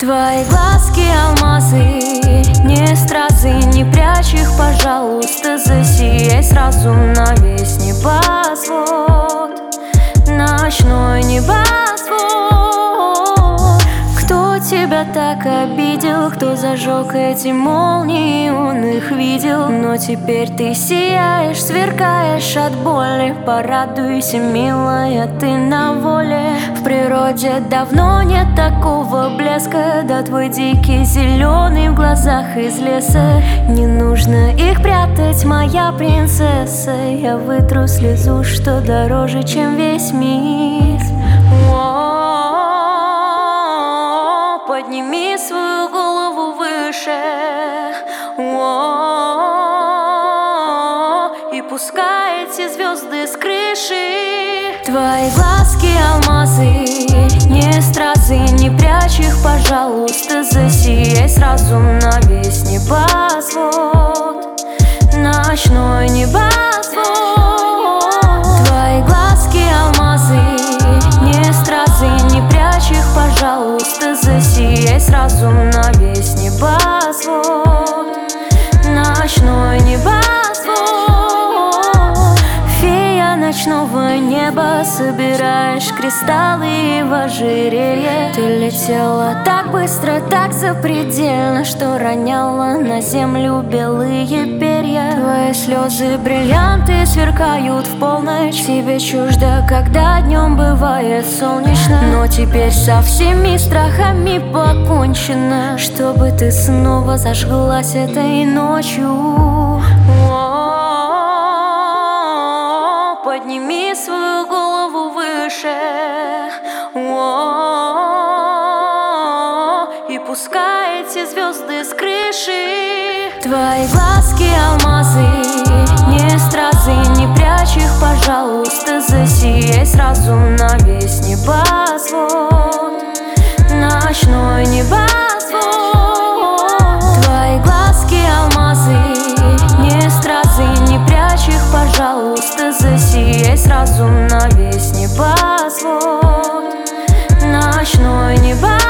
Твои глазки алмазы, не стразы, не прячь их, пожалуйста, засияй сразу на весь небосвод, ночной небосвод. Кто тебя так обидел, кто зажег эти молнии, он их видел. Но теперь ты сияешь, сверкаешь от боли. Порадуйся, милая, ты на воле. В природе давно нет такого блеска, да твой дикий зеленый в глазах из леса. Не нужно их прятать, моя принцесса. Я вытру слезу, что дороже, чем весь мир. Подними свою голову выше, и пускай эти звезды с крыши. Твои глазки алмазы, не стразы, не прячь их, пожалуйста, засияй сразу на весь небосвод, ночной небосвод. Твои глазки алмазы, не стразы, не прячь их, пожалуйста, засияй сразу на весь небосвод, ночной небосвод. Фея ночного неба, собираешь кристаллы в ожерелье. Ты летела так быстро, так запредельно, что роняла на землю белые перья. Твои слезы бриллианты сверкают в полночь. Тебе чуждо, когда днем бывает солнечно. Но теперь со всеми страхами покончено, чтобы ты снова зажглась этой ночью. Подними свою голову выше, и пускай эти звезды с крыши. Твои глазки алмазы, не стразы, не прячь их, пожалуйста, засияй сразу на весь небосвод, ночной небосвод. Твои глазки алмазы, не стразы, не прячь их, пожалуйста, засияй сразу на весь небосвод, ночной небосвод.